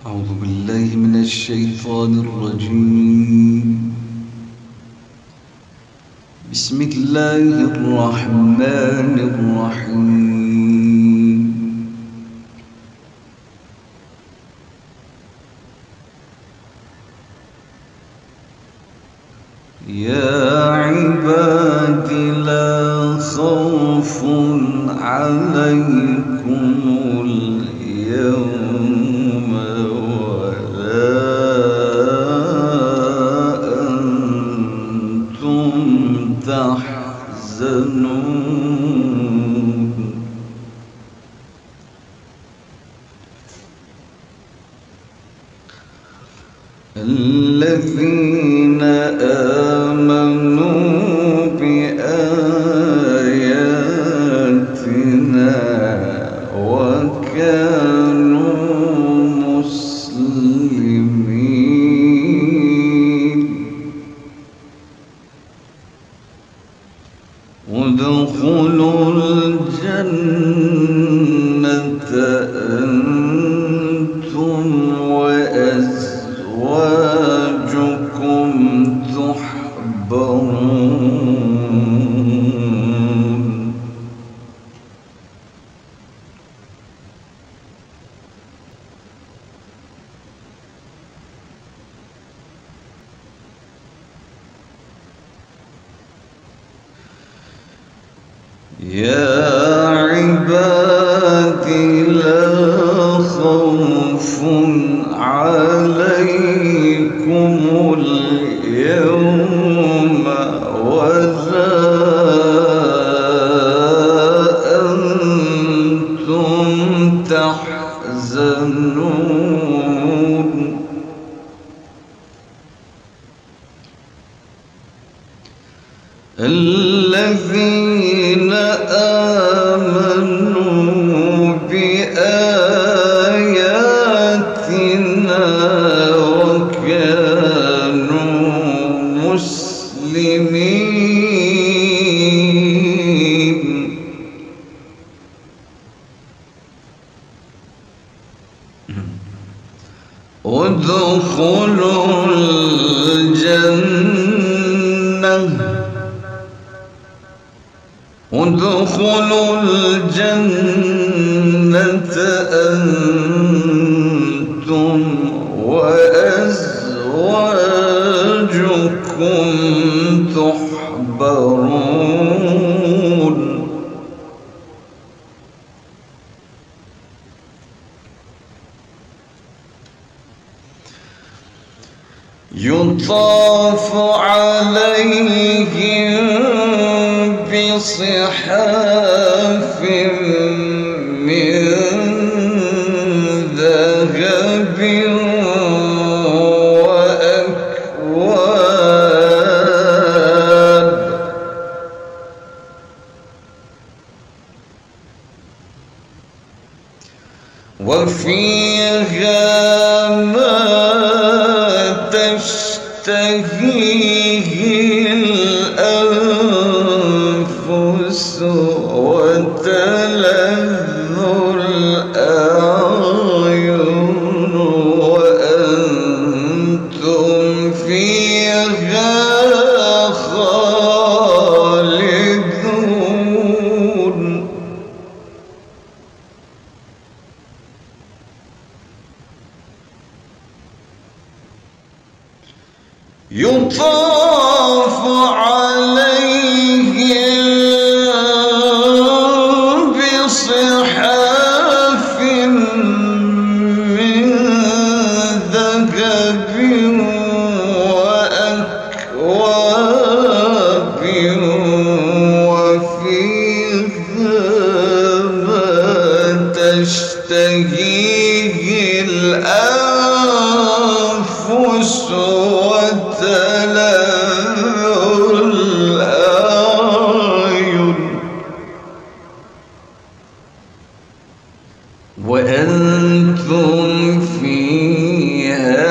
أعوذ بالله من الشيطان الرجيم. بسم الله الرحمن الرحيم. يا عباد لا خوف عليكم اليوم ولا أنتم تحزنون. الذين آمنوا بآياتنا وكانوا مسلمين ادخلوا الجنة أنتم وأزواجكم تحبرون. يا عبادي لا خوف عليكم اليوم ولا أنتم تحزنون. الذين آمنوا بآياتنا وكانوا مسلمين ادخلوا الجنة أنتم وأزواجكم تحبرون. يطاف عليهم بصحاف من ذهب وأكواب وفيها ما تشتهيه الأنفس وتلذ الأعين وأنتم فيها خالدون. يطاف عليهم بصحاف من ذهب وأكواب وفيها ما تشتهيه الأنفس وتلذ الأعين وأنتم فيها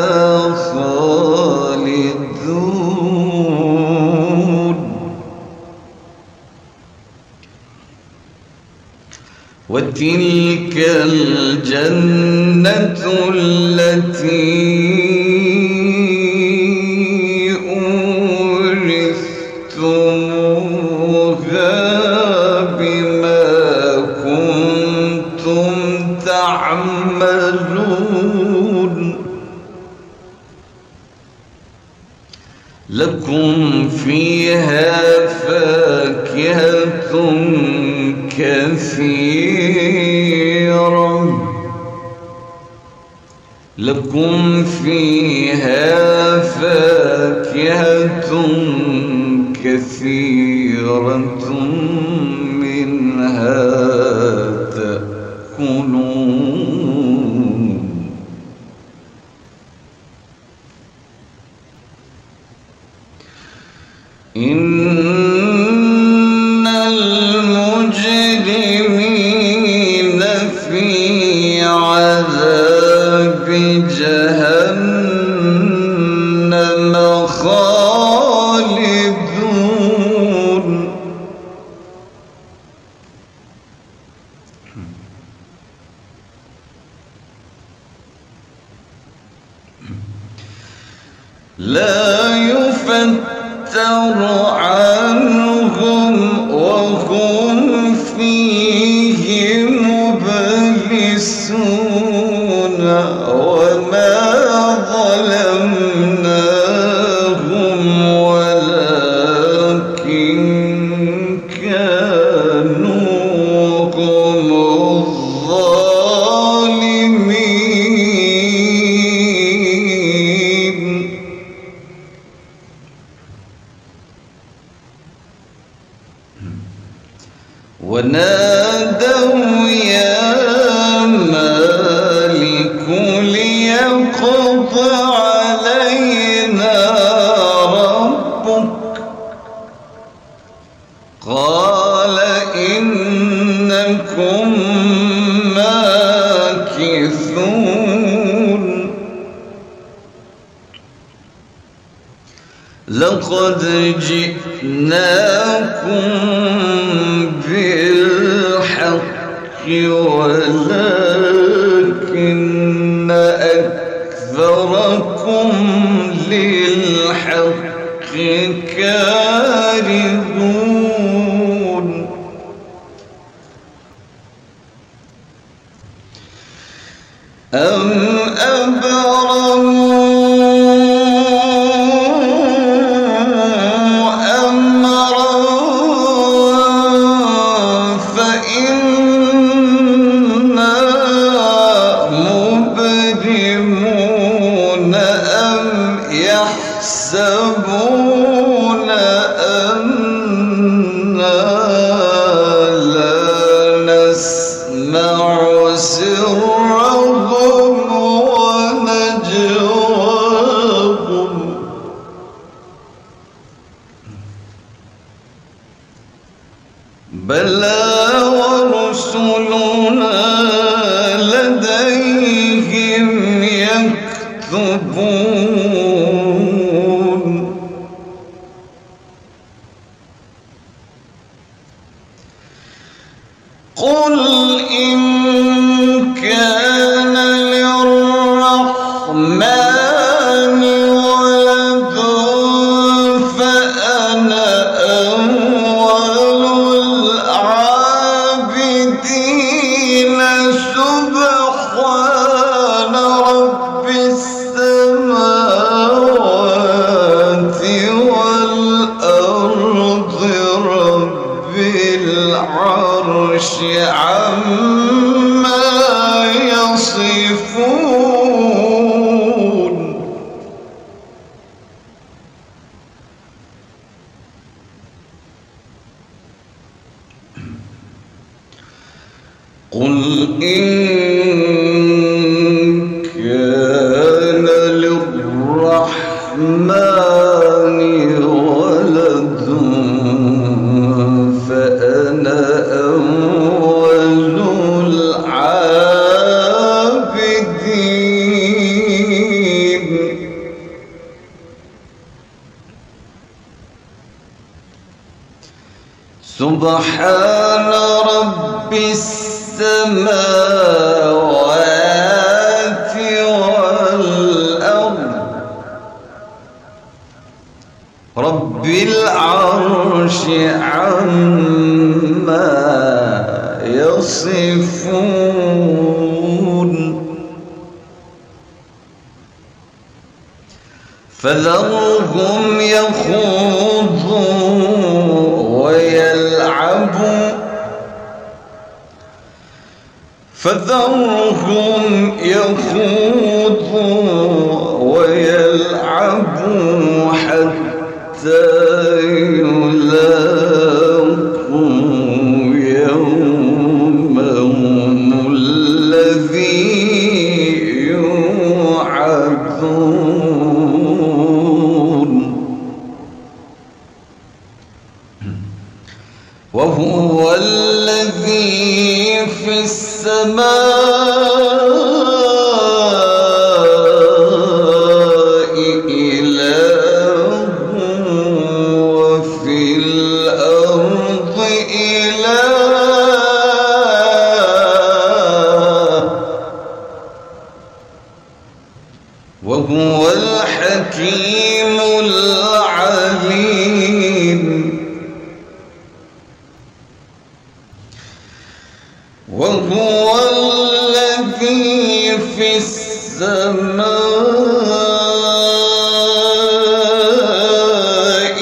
خالدون. وتلك الجنة التي أورثتموها بما كنتم تعملون لكم فيها فاكهة كثيرة لكم فيها فاكهة كثيرة منها تأكلون إن المجرمين في عذاب جهنم خالدون لا يفتر عنهم وهم فيه مبلسون وما ظلمناهم ولكن كانوا هم الظالمين ونادوا يا مالك ليقض علينا ربك قال إنكم ماكثون لقد جئناكم بالحق ولكن أكثركم للحق كارهون أم أبرموا يحسبون أنا لا نسمع سرهم ونجواهم بلى ورسلنا لديهم يكتبون قل إن كان للرحمن ولد فأنا أول العابدين سبحان رب السماوات والأرض رب العرش عما يصفون قل إن كان للرحمن ولد فأنا أول العابدين سبحان رب السماوات يصفون فذرهم يخوضوا ويلعبوا حتى يلاقوا يومهم الذي يوعدون وهو الذي في السماء إله وفي الأرض إله وهو الحكيم العليم وهو الذي في السماء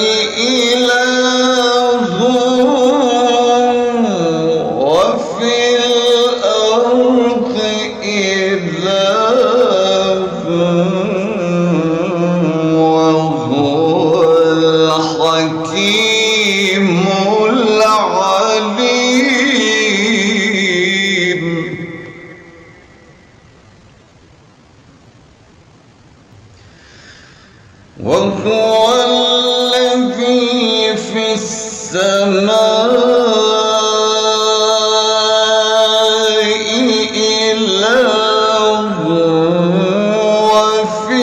إله وفي الأرض إله وهو الحكيم العليم وهو الذي في السماء إله وفي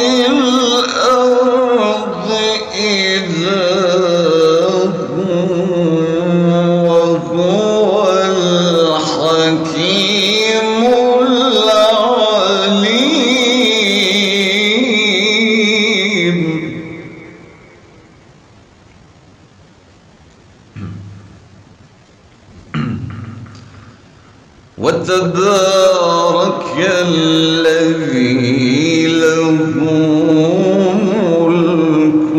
الأرض إله وهو الحكيم العليم وتبارك الذي له ملك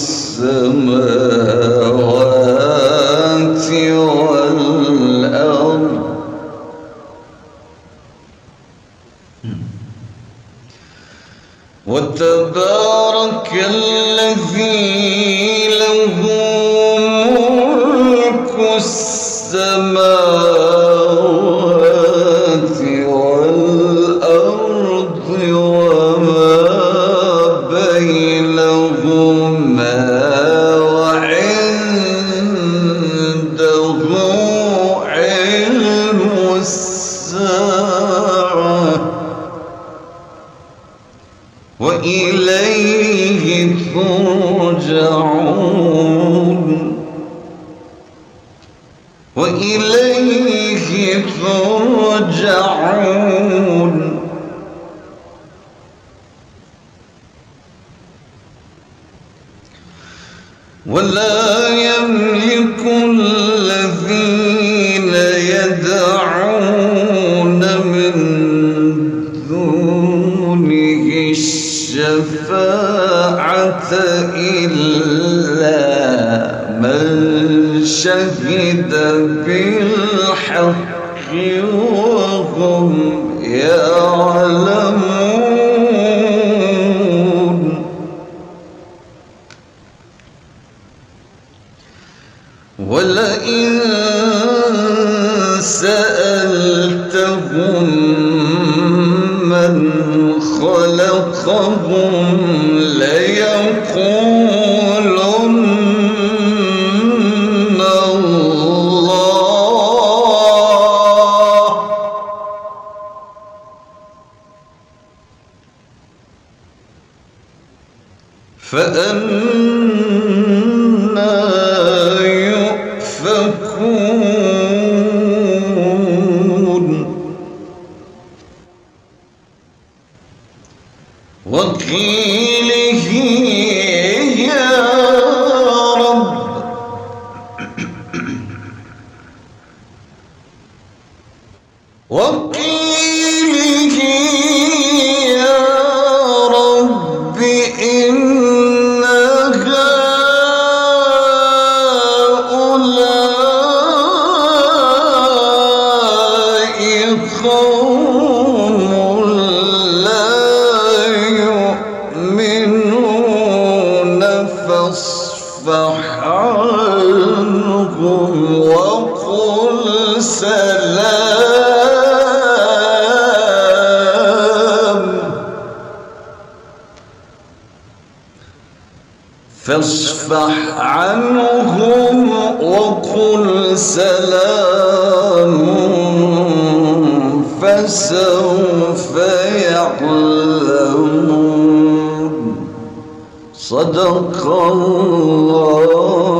السماوات والأرض وتبارك الذي له ملك السماوات والأرض وما بينهما وعنده علم الساعة وإليه ترجعون وإليه ترجعون ولا يملك الذين يدعون من دونه الشفاعة إلا من شهد بالحق وهم يعلمون ولئن سألتهم من خلقهم ليقولن الله فأنى يؤفكون وقيله يا رب فاصفح عنهم وقل سلام فسوف يعلمون. صدق الله.